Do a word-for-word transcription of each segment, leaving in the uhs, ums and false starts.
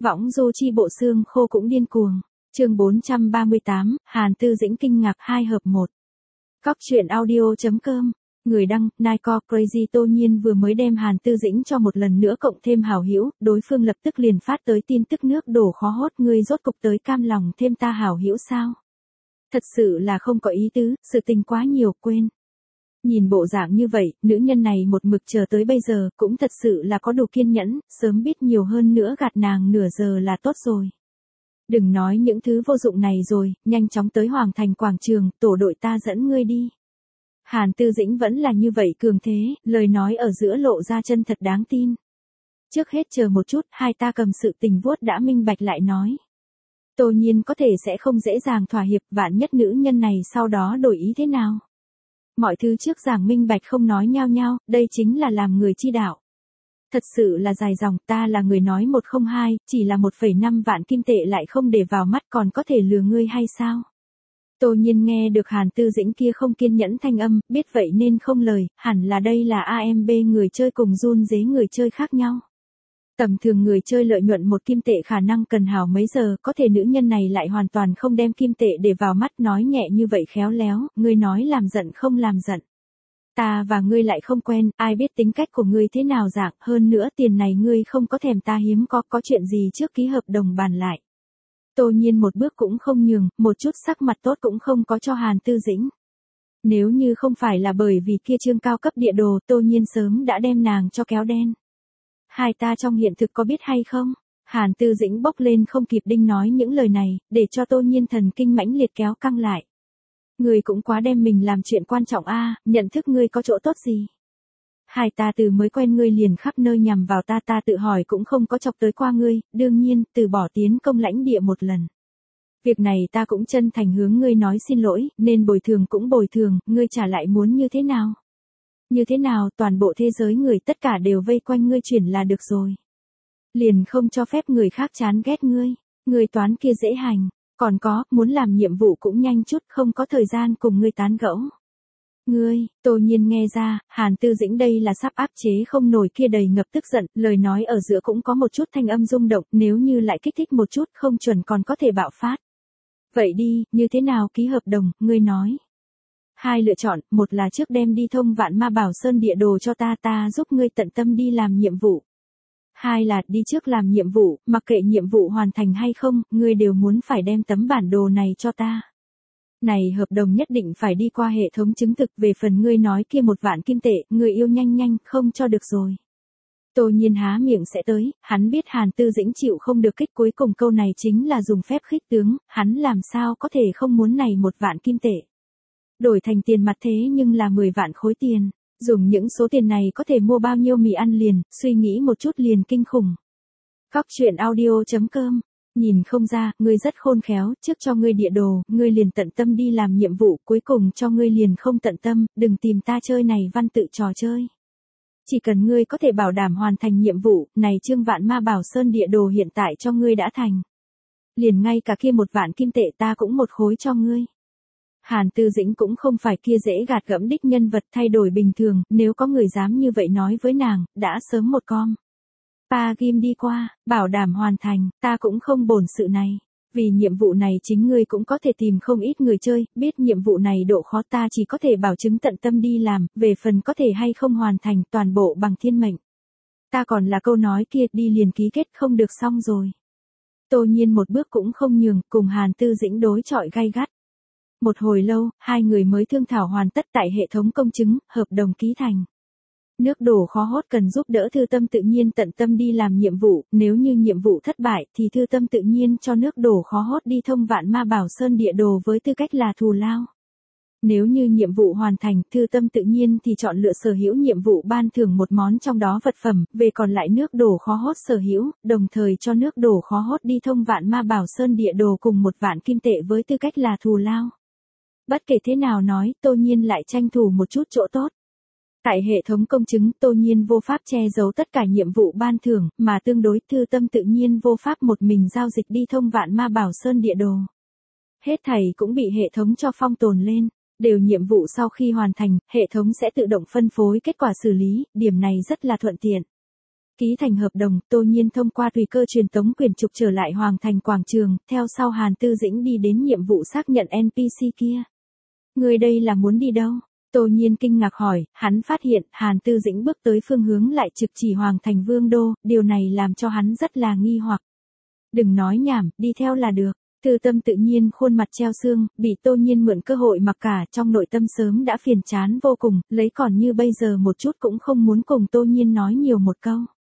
Võng du chi bộ xương khô cũng điên cuồng. Chương bốn trăm ba mươi tám, Hàn Tư Dĩnh kinh ngạc hai hợp một. Cóc truyện audio.com. Người đăng, Nike Crazy Tô Nhiên vừa mới đem Hàn Tư Dĩnh cho một lần nữa cộng thêm hảo hữu, đối phương lập tức liền phát tới tin tức nước đổ khó hốt, ngươi rốt cục tới cam lòng thêm ta hảo hữu sao? Thật sự là không có ý tứ, sự tình quá nhiều quên. Nhìn bộ dạng như vậy, nữ nhân này một mực chờ tới bây giờ, cũng thật sự là có đủ kiên nhẫn, sớm biết nhiều hơn nữa gạt nàng nửa giờ là tốt rồi. Đừng nói những thứ vô dụng này rồi, nhanh chóng tới Hoàng Thành Quảng Trường, tổ đội ta dẫn ngươi đi. Hàn Tư Dĩnh vẫn là như vậy cường thế, lời nói ở giữa lộ ra chân thật đáng tin. Trước hết chờ một chút, hai ta cầm sự tình vuốt đã minh bạch lại nói. Tô Nhiên có thể sẽ không dễ dàng thỏa hiệp, vạn nhất nữ nhân này sau đó đổi ý thế nào. Mọi thứ trước giảng minh bạch không nói nhao nhao, đây chính là làm người chi đạo. Thật sự là dài dòng, ta là người nói một không hai, chỉ là một phẩy năm vạn kim tệ lại không để vào mắt còn có thể lừa ngươi hay sao? Tô Nhiên nghe được Hàn Tư Dĩnh kia không kiên nhẫn thanh âm, biết vậy nên không lời, hẳn là đây là a em bê người chơi cùng run dế người chơi khác nhau. Tầm thường người chơi lợi nhuận một kim tệ khả năng cần hào mấy giờ, có thể nữ nhân này lại hoàn toàn không đem kim tệ để vào mắt, nói nhẹ như vậy khéo léo, ngươi nói làm giận không làm giận. Ta và ngươi lại không quen, ai biết tính cách của ngươi thế nào dạng, hơn nữa tiền này ngươi không có thèm ta hiếm có, có chuyện gì trước ký hợp đồng bàn lại. Tô Nhiên một bước cũng không nhường, một chút sắc mặt tốt cũng không có cho Hàn Tư Dĩnh. Nếu như không phải là bởi vì kia trương cao cấp địa đồ, Tô Nhiên sớm đã đem nàng cho kéo đen. Hai ta trong hiện thực có biết hay không? Hàn Tư Dĩnh bốc lên không kịp đinh nói những lời này, để cho Tô Nhiên thần kinh mãnh liệt kéo căng lại. Ngươi cũng quá đem mình làm chuyện quan trọng a, nhận thức ngươi có chỗ tốt gì? Hai ta từ mới quen ngươi liền khắp nơi nhằm vào ta, ta tự hỏi cũng không có chọc tới qua ngươi, đương nhiên, từ bỏ tiến công lãnh địa một lần. Việc này ta cũng chân thành hướng ngươi nói xin lỗi, nên bồi thường cũng bồi thường, ngươi trả lại muốn như thế nào? Như thế nào, toàn bộ thế giới người tất cả đều vây quanh ngươi chuyển là được rồi. Liền không cho phép người khác chán ghét ngươi, ngươi toán kia dễ hành, còn có, muốn làm nhiệm vụ cũng nhanh chút, không có thời gian cùng ngươi tán gẫu. Ngươi, Tô Nhiên nghe ra, Hàn Tư Dĩnh đây là sắp áp chế không nổi kia đầy ngập tức giận, lời nói ở giữa cũng có một chút thanh âm rung động, nếu như lại kích thích một chút không chuẩn còn có thể bạo phát. Vậy đi, như thế nào ký hợp đồng, ngươi nói. Hai lựa chọn, một là trước đem đi thông Vạn Ma Bảo Sơn địa đồ cho ta, ta giúp ngươi tận tâm đi làm nhiệm vụ. Hai là đi trước làm nhiệm vụ, mặc kệ nhiệm vụ hoàn thành hay không, ngươi đều muốn phải đem tấm bản đồ này cho ta. Này hợp đồng nhất định phải đi qua hệ thống chứng thực, về phần ngươi nói kia một vạn kim tệ, ngươi yêu nhanh nhanh, không cho được rồi. Tô Nhiên há miệng sẽ tới, hắn biết Hàn Tư Dĩnh chịu không được kích, cuối cùng câu này chính là dùng phép khích tướng, hắn làm sao có thể không muốn này một vạn kim tệ. Đổi thành tiền mặt thế nhưng là mười vạn khối tiền, dùng những số tiền này có thể mua bao nhiêu mì ăn liền, suy nghĩ một chút liền kinh khủng. Cóc truyện audio.com. Nhìn không ra, ngươi rất khôn khéo, trước cho ngươi địa đồ, ngươi liền tận tâm đi làm nhiệm vụ, cuối cùng cho ngươi liền không tận tâm, đừng tìm ta chơi này văn tự trò chơi. Chỉ cần ngươi có thể bảo đảm hoàn thành nhiệm vụ, này trương Vạn Ma Bảo Sơn địa đồ hiện tại cho ngươi đã thành. Liền ngay cả kia một vạn kim tệ ta cũng một khối cho ngươi. Hàn Tư Dĩnh cũng không phải kia dễ gạt gẫm đích nhân vật thay đổi bình thường, nếu có người dám như vậy nói với nàng, đã sớm một con. Pa ghim đi qua, bảo đảm hoàn thành, ta cũng không bổn sự này. Vì nhiệm vụ này chính ngươi cũng có thể tìm không ít người chơi, biết nhiệm vụ này độ khó ta chỉ có thể bảo chứng tận tâm đi làm, về phần có thể hay không hoàn thành toàn bộ bằng thiên mệnh. Ta còn là câu nói kia, đi liền ký kết không được xong rồi. Tô Nhiên một bước cũng không nhường, cùng Hàn Tư Dĩnh đối chọi gay gắt. Một hồi lâu, hai người mới thương thảo hoàn tất tại hệ thống công chứng, hợp đồng ký thành. Nước đổ khó hốt cần giúp đỡ Thư Tâm tự nhiên tận tâm đi làm nhiệm vụ, nếu như nhiệm vụ thất bại thì Thư Tâm tự nhiên cho nước đổ khó hốt đi thông Vạn Ma Bảo Sơn địa đồ với tư cách là thù lao. Nếu như nhiệm vụ hoàn thành, Thư Tâm tự nhiên thì chọn lựa sở hữu nhiệm vụ ban thưởng một món trong đó vật phẩm, về còn lại nước đổ khó hốt sở hữu, đồng thời cho nước đổ khó hốt đi thông Vạn Ma Bảo Sơn địa đồ cùng một vạn kim tệ với tư cách là thù lao. Bất kể thế nào nói, Tô Nhiên lại tranh thủ một chút chỗ tốt. Tại hệ thống công chứng, Tô Nhiên vô pháp che giấu tất cả nhiệm vụ ban thưởng, mà tương đối Thư Tâm tự nhiên vô pháp một mình giao dịch đi thông Vạn Ma Bảo Sơn địa đồ. Hết thảy cũng bị hệ thống cho phong tồn lên, đều nhiệm vụ sau khi hoàn thành, hệ thống sẽ tự động phân phối kết quả xử lý, điểm này rất là thuận tiện. Ký thành hợp đồng, Tô Nhiên thông qua tùy cơ truyền tống quyền trục trở lại Hoàng Thành Quảng Trường, theo sau Hàn Tư Dĩnh đi đến nhiệm vụ xác nhận en pê xê kia. Người đây là muốn đi đâu? Tô Nhiên kinh ngạc hỏi, hắn phát hiện Hàn Tư Dĩnh bước tới phương hướng lại trực chỉ Hoàng Thành Vương Đô, điều này làm cho hắn rất là nghi hoặc. Đừng nói nhảm, đi theo là được. Tư Tâm tự nhiên khuôn mặt treo xương, bị Tô Nhiên mượn cơ hội mặc cả, trong nội tâm sớm đã phiền chán vô cùng, lấy còn như bây giờ một chút cũng không muốn cùng Tô Nhiên nói nhiều một câu.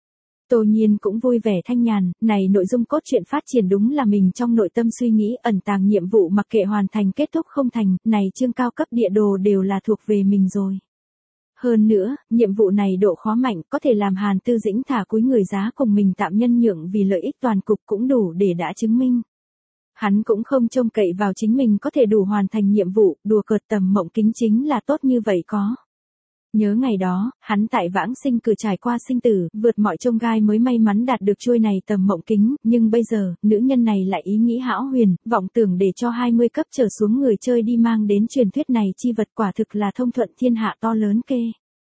Tô Nhiên cũng vui vẻ thanh nhàn, này nội dung cốt truyện phát triển đúng là mình trong nội tâm suy nghĩ, ẩn tàng nhiệm vụ mặc kệ hoàn thành kết thúc không thành, này chương cao cấp địa đồ đều là thuộc về mình rồi. Hơn nữa, nhiệm vụ này độ khó mạnh, có thể làm Hàn Tư Dĩnh thả cúi người giá cùng mình tạm nhân nhượng vì lợi ích toàn cục cũng đủ để đã chứng minh. Hắn cũng không trông cậy vào chính mình có thể đủ hoàn thành nhiệm vụ, đùa cợt tầm mộng kính chính là tốt như vậy có. Nhớ ngày đó, hắn tại vãng sinh cử trải qua sinh tử, vượt mọi chông gai mới may mắn đạt được chuôi này tầm mộng kính, nhưng bây giờ, nữ nhân này lại ý nghĩ hão huyền, vọng tưởng để cho hai mươi cấp trở xuống người chơi đi mang đến truyền thuyết này chi vật quả thực là thông thuận thiên hạ to lớn kê.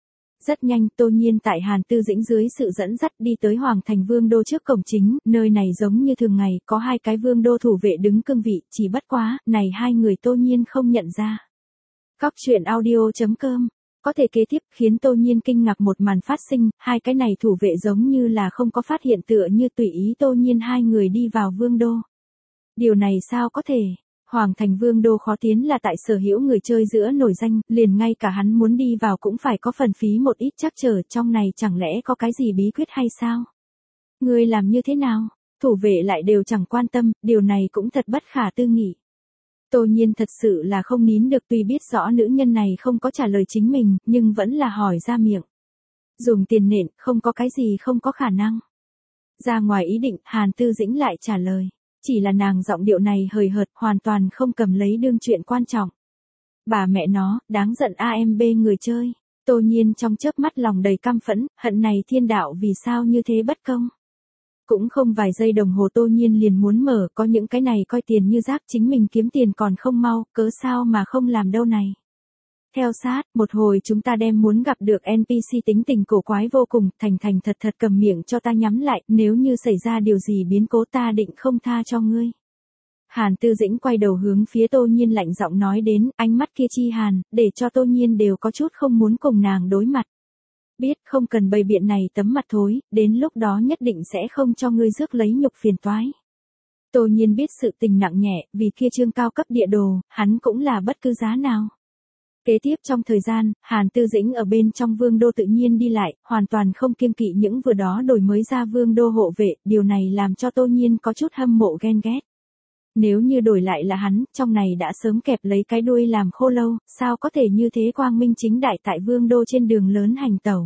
Rất nhanh, Tô Nhiên tại Hàn Tư Dĩnh dưới sự dẫn dắt đi tới Hoàng Thành Vương Đô trước cổng chính, nơi này giống như thường ngày, có hai cái vương đô thủ vệ đứng cương vị, chỉ bất quá, này hai người Tô Nhiên không nhận ra. Cóc truyện audio chấm com Có thể kế tiếp khiến Tô Nhiên kinh ngạc một màn phát sinh, hai cái này thủ vệ giống như là không có phát hiện tựa như tùy ý Tô Nhiên hai người đi vào vương đô. Điều này sao có thể? Hoàng Thành Vương Đô khó tiến là tại sở hữu người chơi giữa nổi danh, liền ngay cả hắn muốn đi vào cũng phải có phần phí một ít chắc trở, trong này chẳng lẽ có cái gì bí quyết hay sao? Ngươi làm như thế nào? Thủ vệ lại đều chẳng quan tâm, điều này cũng thật bất khả tư nghị. Tô Nhiên thật sự là không nín được, tuy biết rõ nữ nhân này không có trả lời chính mình, nhưng vẫn là hỏi ra miệng. Dùng tiền nện, không có cái gì không có khả năng. Ra ngoài ý định, Hàn Tư Dĩnh lại trả lời. Chỉ là nàng giọng điệu này hời hợt, hoàn toàn không cầm lấy đương chuyện quan trọng. Bà mẹ nó, đáng giận a em bê người chơi. Tô Nhiên trong chớp mắt lòng đầy căm phẫn, hận này thiên đạo vì sao như thế bất công. Cũng không vài giây đồng hồ Tô Nhiên liền muốn mở, có những cái này coi tiền như rác, chính mình kiếm tiền còn không mau, cớ sao mà không làm đâu này. Theo sát, một hồi chúng ta đem muốn gặp được en pê xê tính tình cổ quái vô cùng, thành thành thật thật cầm miệng cho ta nhắm lại, nếu như xảy ra điều gì biến cố ta định không tha cho ngươi. Hàn Tư Dĩnh quay đầu hướng phía Tô Nhiên lạnh giọng nói đến, ánh mắt kia chi hàn, để cho Tô Nhiên đều có chút không muốn cùng nàng đối mặt. Biết không cần bày biện này tấm mặt thối, đến lúc đó nhất định sẽ không cho ngươi rước lấy nhục phiền toái. Tô Nhiên biết sự tình nặng nhẹ, vì kia chương cao cấp địa đồ, hắn cũng là bất cứ giá nào. Kế tiếp trong thời gian, Hàn Tư Dĩnh ở bên trong vương đô tự nhiên đi lại, hoàn toàn không kiêng kỵ những vừa đó đổi mới ra vương đô hộ vệ, điều này làm cho Tô Nhiên có chút hâm mộ ghen ghét. Nếu như đổi lại là hắn, trong này đã sớm kẹp lấy cái đuôi làm khô lâu, sao có thể như thế quang minh chính đại tại vương đô trên đường lớn hành tẩu.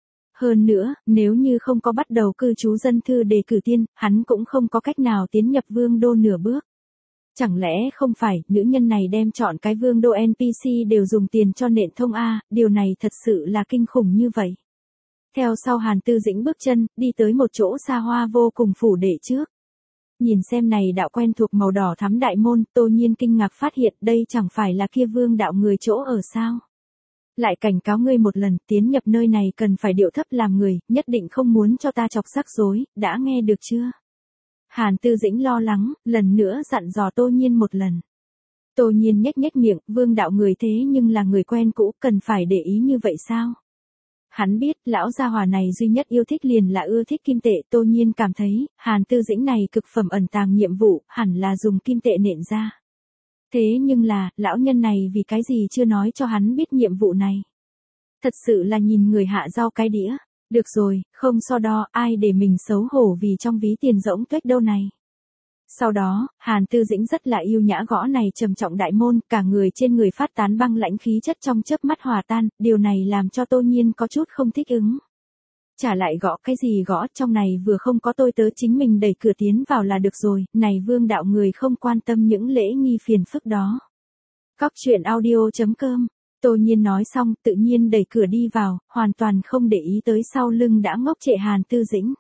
Hơn nữa, nếu như không có bắt đầu cư trú dân thư đề cử tiên, hắn cũng không có cách nào tiến nhập vương đô nửa bước. Chẳng lẽ không phải, nữ nhân này đem chọn cái vương đô en pê xê đều dùng tiền cho nện thông A, điều này thật sự là kinh khủng như vậy. Theo sau Hàn Tư Dĩnh bước chân, đi tới một chỗ xa hoa vô cùng phủ đệ trước. Nhìn xem này đạo quen thuộc màu đỏ thắm đại môn, Tô Nhiên kinh ngạc phát hiện đây chẳng phải là kia vương đạo người chỗ ở sao. Lại cảnh cáo ngươi một lần, tiến nhập nơi này cần phải điệu thấp làm người, nhất định không muốn cho ta chọc rắc rối, đã nghe được chưa? Hàn Tư Dĩnh lo lắng, lần nữa dặn dò Tô Nhiên một lần. Tô Nhiên nhếch nhếch miệng, vương đạo người thế nhưng là người quen cũ, cần phải để ý như vậy sao? Hắn biết, lão gia hỏa này duy nhất yêu thích liền là ưa thích kim tệ, Tô Nhiên cảm thấy, Hàn Tư Dĩnh này cực phẩm ẩn tàng nhiệm vụ, hẳn là dùng kim tệ nện ra. Thế nhưng là, lão nhân này vì cái gì chưa nói cho hắn biết nhiệm vụ này? Thật sự là nhìn người hạ rau cái đĩa. Được rồi, không so đo, ai để mình xấu hổ vì trong ví tiền rỗng tuếch đâu này. Sau đó, Hàn Tư Dĩnh rất là yêu nhã gõ này trầm trọng đại môn, cả người trên người phát tán băng lãnh khí chất trong chớp mắt hòa tan, điều này làm cho Tô Nhiên có chút không thích ứng. Trả lại gõ cái gì gõ, trong này vừa không có tôi tớ chính mình đẩy cửa tiến vào là được rồi, này vương đạo người không quan tâm những lễ nghi phiền phức đó. Cóc truyện audio chấm com Tô Nhiên nói xong, tự nhiên đẩy cửa đi vào, hoàn toàn không để ý tới sau lưng đã ngốc trệ Hàn Tư Dĩnh.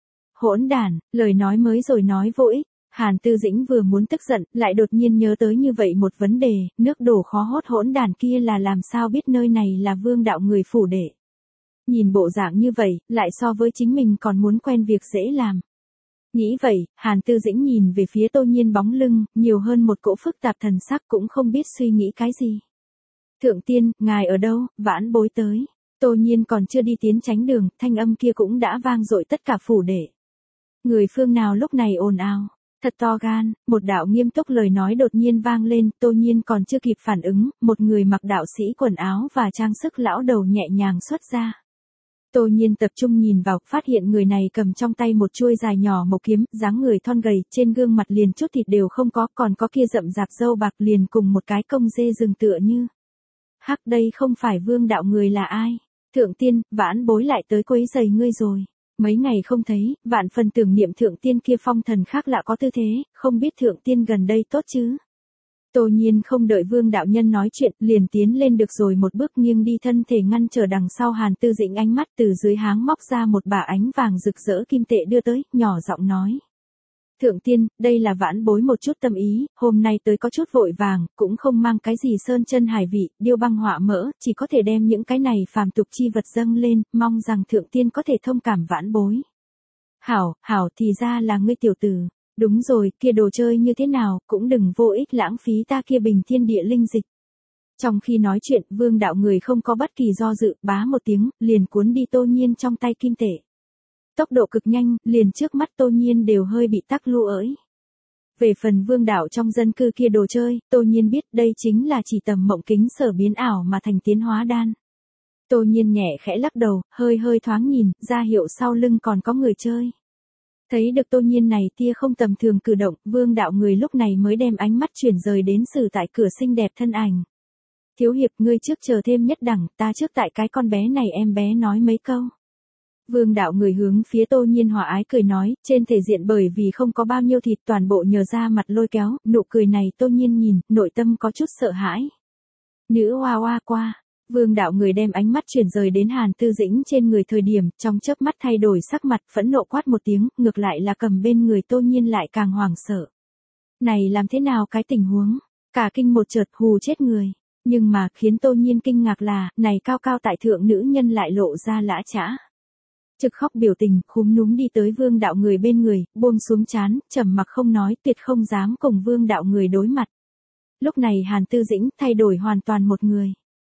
Hỗn đản, lời nói mới rồi nói vô ích. Hàn Tư Dĩnh vừa muốn tức giận, lại đột nhiên nhớ tới như vậy một vấn đề, nước đổ khó hốt hỗn đản kia là làm sao biết nơi này là vương đạo người phủ đệ. Nhìn bộ dạng như vậy, lại so với chính mình còn muốn quen việc dễ làm. Nghĩ vậy, Hàn Tư Dĩnh nhìn về phía Tô Nhiên bóng lưng, nhiều hơn một cỗ phức tạp thần sắc cũng không biết suy nghĩ cái gì. Thượng tiên, ngài ở đâu, vãn bối tới. Tô Nhiên còn chưa đi tiến tránh đường, thanh âm kia cũng đã vang dội tất cả phủ đệ. Người phương nào lúc này ồn ào. Thật to gan, một đạo nghiêm túc lời nói đột nhiên vang lên, Tô Nhiên còn chưa kịp phản ứng, một người mặc đạo sĩ quần áo và trang sức lão đầu nhẹ nhàng xuất ra. Tô Nhiên tập trung nhìn vào, phát hiện người này cầm trong tay một chuôi dài nhỏ mộc kiếm, dáng người thon gầy, trên gương mặt liền chút thịt đều không có, còn có kia rậm rạp râu bạc liền cùng một cái công dê rừng tựa như. Hắc, đây không phải Vương đạo người là ai? Thượng tiên, vãn bối lại tới quấy giày ngươi rồi. Mấy ngày không thấy, vạn phần tưởng niệm thượng tiên kia phong thần khác lạ có tư thế, không biết thượng tiên gần đây tốt chứ? Tô Nhiên không đợi Vương đạo nhân nói chuyện, liền tiến lên được rồi một bước nghiêng đi thân thể ngăn trở đằng sau Hàn Tư Dĩnh ánh mắt từ dưới háng móc ra một bả ánh vàng rực rỡ kim tệ đưa tới, nhỏ giọng nói. Thượng tiên, đây là vãn bối một chút tâm ý, hôm nay tới có chút vội vàng, cũng không mang cái gì sơn chân hải vị, điêu băng họa mỡ, chỉ có thể đem những cái này phàm tục chi vật dâng lên, mong rằng thượng tiên có thể thông cảm vãn bối. Hảo, hảo thì ra là ngươi tiểu tử. Đúng rồi, kia đồ chơi như thế nào, cũng đừng vô ích lãng phí ta kia bình thiên địa linh dịch. Trong khi nói chuyện, Vương đạo người không có bất kỳ do dự, bá một tiếng, liền cuốn đi Tô Nhiên trong tay kim tệ. Tốc độ cực nhanh, liền trước mắt Tô Nhiên đều hơi bị tắc lu ỡi. Về phần Vương đạo trong dân cư kia đồ chơi, Tô Nhiên biết đây chính là chỉ tầm mộng kính sở biến ảo mà thành tiến hóa đan. Tô Nhiên nhẹ khẽ lắc đầu, hơi hơi thoáng nhìn, ra hiệu sau lưng còn có người chơi. Thấy được Tô Nhiên này tia không tầm thường cử động, Vương đạo người lúc này mới đem ánh mắt chuyển rời đến xử tại cửa xinh đẹp thân ảnh. Thiếu hiệp, ngươi trước chờ thêm nhất đẳng, ta trước tại cái con bé này em bé nói mấy câu. Vương đạo người hướng phía Tô Nhiên hòa ái cười nói, trên thể diện bởi vì không có bao nhiêu thịt toàn bộ nhờ ra mặt lôi kéo, nụ cười này Tô Nhiên nhìn, nội tâm có chút sợ hãi. Nữ hoa hoa qua. Vương đạo người đem ánh mắt chuyển rời đến Hàn Tư Dĩnh trên người thời điểm, trong chớp mắt thay đổi sắc mặt, phẫn nộ quát một tiếng, ngược lại là cầm bên người Tô Nhiên lại càng hoảng sợ. Này làm thế nào cái tình huống? Cả kinh một chợt hù chết người. Nhưng mà, khiến Tô Nhiên kinh ngạc là, này cao cao tại thượng nữ nhân lại lộ ra lã chã. Trực khóc biểu tình, khúm núm đi tới Vương đạo người bên người, buông xuống chán, trầm mặc không nói, tuyệt không dám cùng Vương đạo người đối mặt. Lúc này Hàn Tư Dĩnh thay đổi hoàn toàn một người.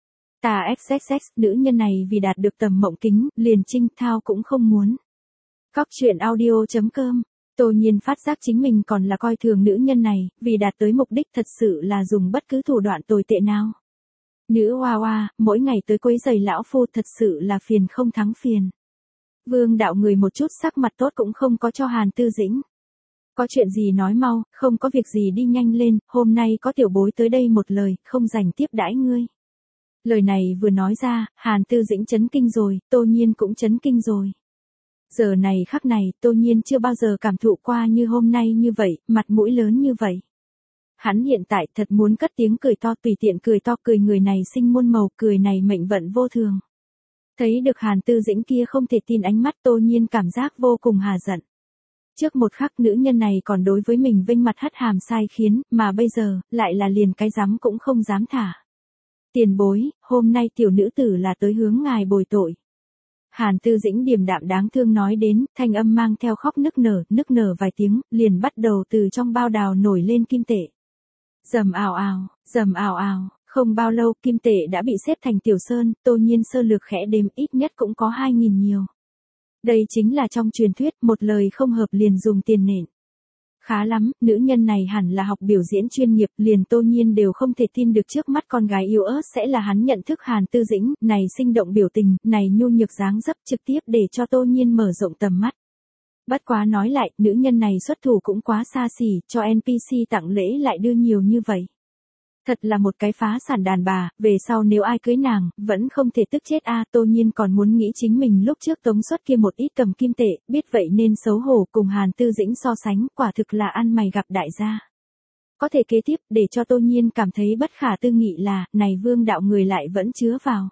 Tà xx xx, nữ nhân này vì đạt được tầm mộng kính, liền trinh thao cũng không muốn. Cóc truyện audio chấm com, Tô Nhiên phát giác chính mình còn là coi thường nữ nhân này, vì đạt tới mục đích thật sự là dùng bất cứ thủ đoạn tồi tệ nào. Nữ hoa hoa, mỗi ngày tới quấy giày lão phu thật sự là phiền không thắng phiền. Vương đạo người một chút sắc mặt tốt cũng không có cho Hàn Tư Dĩnh. Có chuyện gì nói mau, không có việc gì đi nhanh lên, hôm nay có tiểu bối tới đây một lời, không dành tiếp đãi ngươi. Lời này vừa nói ra, Hàn Tư Dĩnh chấn kinh rồi, Tô Nhiên cũng chấn kinh rồi. Giờ này khắc này, Tô Nhiên chưa bao giờ cảm thụ qua như hôm nay như vậy, mặt mũi lớn như vậy. Hắn hiện tại thật muốn cất tiếng cười to, tùy tiện cười to, cười người này sinh muôn màu, cười này mệnh vận vô thường. Thấy được Hàn Tư Dĩnh kia không thể tin ánh mắt, Tô Nhiên cảm giác vô cùng hà giận. Trước một khắc nữ nhân này còn đối với mình vênh mặt hất hàm sai khiến, mà bây giờ, lại là liền cái dám cũng không dám thả. Tiền bối, hôm nay tiểu nữ tử là tới hướng ngài bồi tội. Hàn Tư Dĩnh điềm đạm đáng thương nói đến, thanh âm mang theo khóc nức nở, nức nở vài tiếng, liền bắt đầu từ trong bao đào nổi lên kim tệ. Rầm ào ào, rầm ào ào, không bao lâu kim tệ đã bị xếp thành tiểu sơn, Tô Nhiên sơ lược khẽ đếm ít nhất cũng có hai nghìn nhiều. Đây chính là trong truyền thuyết, một lời không hợp liền dùng tiền nện. Khá lắm, nữ nhân này hẳn là học biểu diễn chuyên nghiệp, liền Tô Nhiên đều không thể tin được trước mắt con gái yếu ớt sẽ là hắn nhận thức Hàn Tư Dĩnh, này sinh động biểu tình, này nhu nhược dáng dấp trực tiếp để cho Tô Nhiên mở rộng tầm mắt. Bất quá nói lại, nữ nhân này xuất thủ cũng quá xa xỉ, cho en pê xê tặng lễ lại đưa nhiều như vậy. Thật là một cái phá sản đàn bà, về sau nếu ai cưới nàng, vẫn không thể tức chết a à, Tô Nhiên còn muốn nghĩ chính mình lúc trước tống xuất kia một ít cầm kim tệ, biết vậy nên xấu hổ cùng Hàn Tư Dĩnh so sánh, quả thực là ăn mày gặp đại gia. Có thể kế tiếp, để cho Tô Nhiên cảm thấy bất khả tư nghị là, này Vương đạo người lại vẫn chứa vào.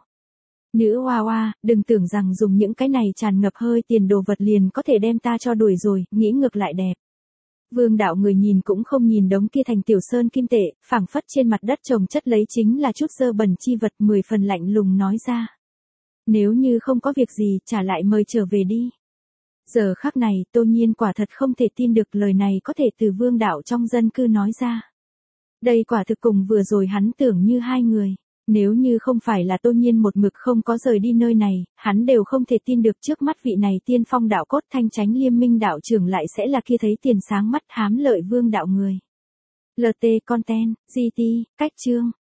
Nữ hoa hoa, đừng tưởng rằng dùng những cái này tràn ngập hơi tiền đồ vật liền có thể đem ta cho đuổi rồi, nghĩ ngược lại đẹp. Vương đạo người nhìn cũng không nhìn đống kia thành tiểu sơn kim tệ, phảng phất trên mặt đất trồng chất lấy chính là chút dơ bẩn chi vật, mười phần lạnh lùng nói ra. Nếu như không có việc gì, trả lại mời trở về đi. Giờ khắc này, Tô Nhiên quả thật không thể tin được lời này có thể từ Vương Đạo trong dân cư nói ra. Đây quả thực cùng vừa rồi hắn tưởng như hai người. Nếu như không phải là Tô Nhiên một mực không có rời đi nơi này, hắn đều không thể tin được trước mắt vị này tiên phong đạo cốt thanh chánh liêm minh đạo trưởng lại sẽ là kia thấy tiền sáng mắt hám lợi Vương Đạo người. lờ tê Content, giê tê, cách chương.